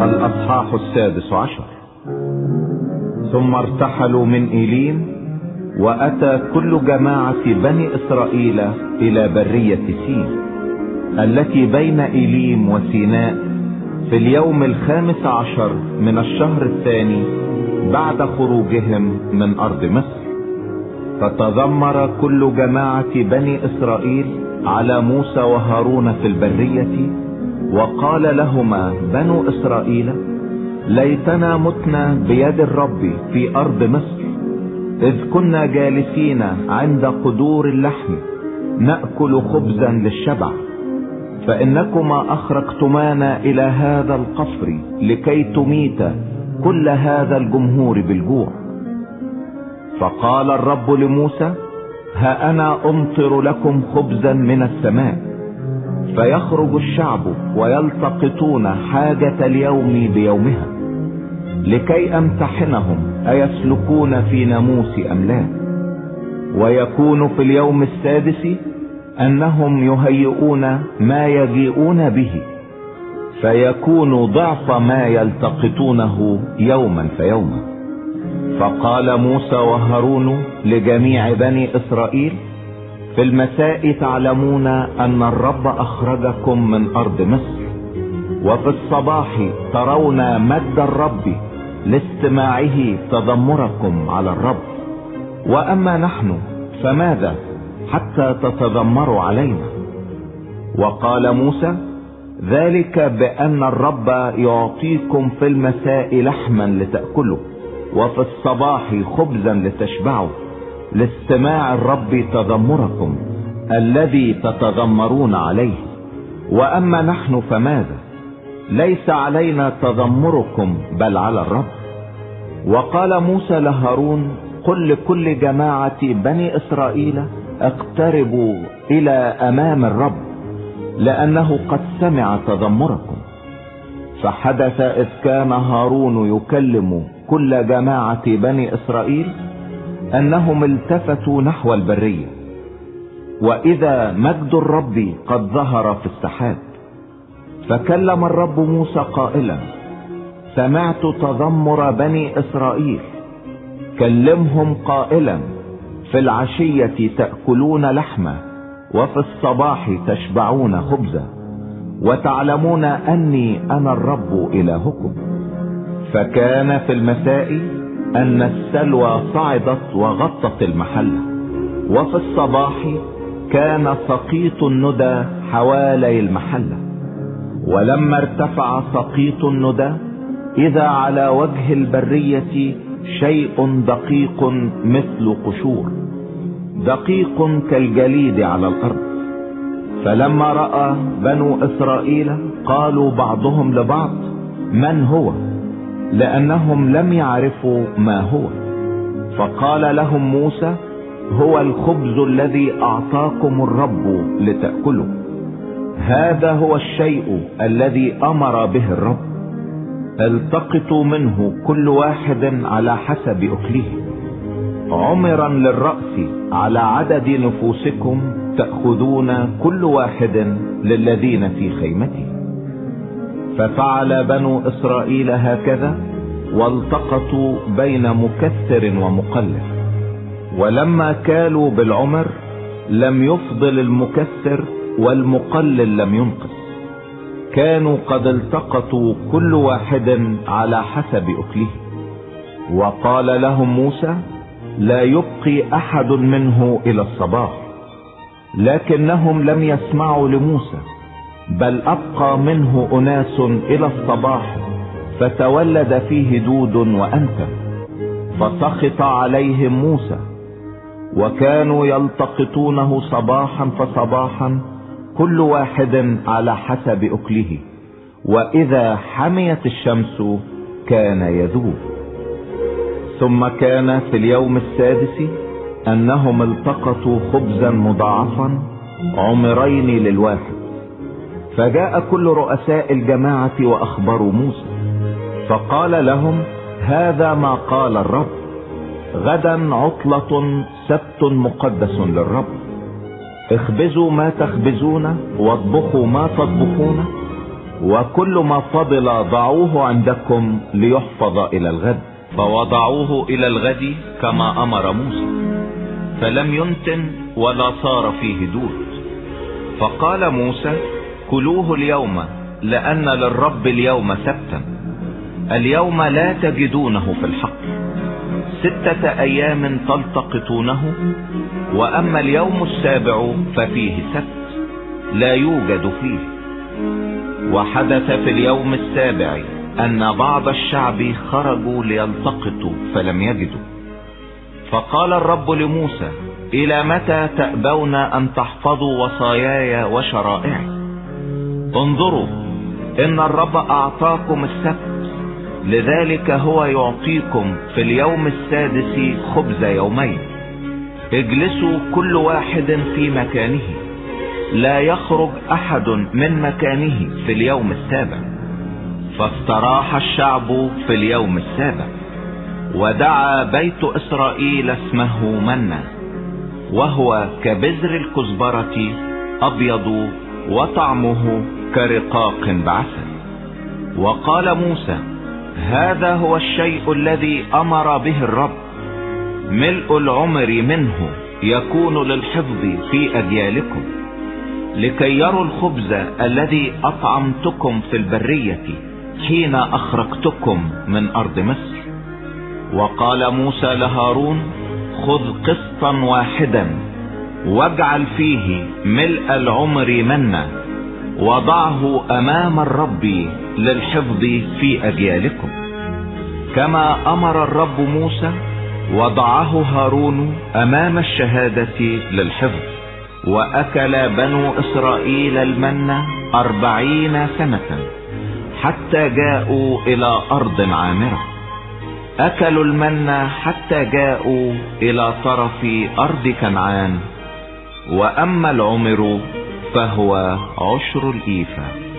الأصحاح 16. ثم ارتحلوا من إيليم، وأتى كل جماعة بني إسرائيل إلى برية سين التي بين إيليم وسيناء في اليوم 15 من الشهر الثاني بعد خروجهم من أرض مصر. فتذمر كل جماعة بني إسرائيل على موسى وهارون في البرية، وقال لهما بنو إسرائيل: ليتنا متنا بيد الرب في أرض مصر، إذ كنا جالسين عند قدور اللحم نأكل خبزا للشبع، فإنكما أخرجتمانا إلى هذا القفر لكي تميت كل هذا الجمهور بالجوع. فقال الرب لموسى: ها أنا أمطر لكم خبزا من السماء، فيخرج الشعب ويلتقطون حاجة اليوم بيومها، لكي أمتحنهم أيسلكون في ناموس أم لا. ويكون في اليوم السادس أنهم يهيئون ما يجيئون به، فيكون ضعف ما يلتقطونه يوما فيوما. فقال موسى وهارون لجميع بني إسرائيل: في المساء تعلمون أن الرب أخرجكم من أرض مصر، وفي الصباح ترون مجد الرب لاستماعه تذمركم على الرب. وأما نحن فماذا حتى تتذمروا علينا؟ وقال موسى: ذلك بأن الرب يعطيكم في المساء لحما لتأكلوا، وفي الصباح خبزا لتشبعوا، لاستماع الرب تذمركم الذي تتذمرون عليه. وأما نحن فماذا؟ ليس علينا تذمركم بل على الرب. وقال موسى لهارون: قل لكل جماعة بني إسرائيل: اقتربوا إلى أمام الرب، لأنه قد سمع تذمركم. فحدث إذ كان هارون يكلم كل جماعة بني إسرائيل أنهم التفتوا نحو البرية، وإذا مجد الرب قد ظهر في السحاب. فكلم الرب موسى قائلا: سمعت تذمر بني إسرائيل، كلمهم قائلا: في العشية تأكلون لحما، وفي الصباح تشبعون خبزا، وتعلمون أني أنا الرب إلهكم. فكان في المساء أن السلوى صعدت وغطت المحلة، وفي الصباح كان سقيط الندى حوالي المحلة. ولما ارتفع سقيط الندى إذا على وجه البرية شيء دقيق مثل قشور، دقيق كالجليد على الأرض. فلما رأى بنو إسرائيل قالوا بعضهم لبعض: من هو؟ لأنهم لم يعرفوا ما هو. فقال لهم موسى: هو الخبز الذي أعطاكم الرب لتأكلوا، هذا هو الشيء الذي أمر به الرب، التقطوا منه كل واحد على حسب أكله، عمرا للرأس على عدد نفوسكم تأخذون كل واحد للذين في خيمته. ففعل بنو إسرائيل هكذا، والتقطوا بين مكثر ومقلل. ولما كالوا بالعمر لم يفضل المكثر، والمقلل لم ينقص، كانوا قد التقطوا كل واحد على حسب أكله. وقال لهم موسى: لا يبقي أحد منه إلى الصباح. لكنهم لم يسمعوا لموسى، بل أبقى منه أناس إلى الصباح، فتولد فيه دود وأنتن، فسخط عليهم موسى. وكانوا يلتقطونه صباحا فصباحا كل واحد على حسب أكله، وإذا حميت الشمس كان يذوب. ثم كان في اليوم السادس أنهم التقطوا خبزا مضاعفا عمرين للواحد. فجاء كل رؤساء الجماعة وأخبروا موسى، فقال لهم: هذا ما قال الرب: غدا عطلة سبت مقدس للرب، اخبزوا ما تخبزون واطبخوا ما تطبخون، وكل ما فضل ضعوه عندكم ليحفظ إلى الغد. فوضعوه إلى الغد كما أمر موسى، فلم ينتن ولا صار فيه دود. فقال موسى: كلوه اليوم، لأن للرب اليوم سبتا، اليوم لا تجدونه في الحقل، 6 أيام تلتقطونه، وأما اليوم السابع ففيه سبت لا يوجد فيه. وحدث في اليوم السابع أن بعض الشعب خرجوا ليلتقطوا فلم يجدوا. فقال الرب لموسى: إلى متى تأبون أن تحفظوا وصاياي وشرائعي؟ انظروا، إن الرب أعطاكم السبت، لذلك هو يعطيكم في اليوم السادس خبز يومين. اجلسوا كل واحد في مكانه، لا يخرج أحد من مكانه في اليوم السابع. فاستراح الشعب في اليوم السابع، ودعا بيت إسرائيل اسمه منا، وهو كبذر الكزبرة أبيض وطعمه كرقاق بعسل. وقال موسى: هذا هو الشيء الذي أمر به الرب، ملء العمر منه يكون للحفظ في أجيالكم، لكي يروا الخبز الذي أطعمتكم في البرية حين أخرجتكم من أرض مصر. وقال موسى لهارون: خذ قسطا واحدا واجعل فيه ملء العمر منا، وضعه أمام الرب للحفظ في أجيالكم، كما أمر الرب موسى، وضعه هارون أمام الشهادة للحفظ. وأكل بنو إسرائيل المن 40 سنة حتى جاءوا إلى أرض عامرة. أكلوا المن حتى جاءوا إلى طرف أرض كنعان، وأما العمر فهو 10 الإيفة.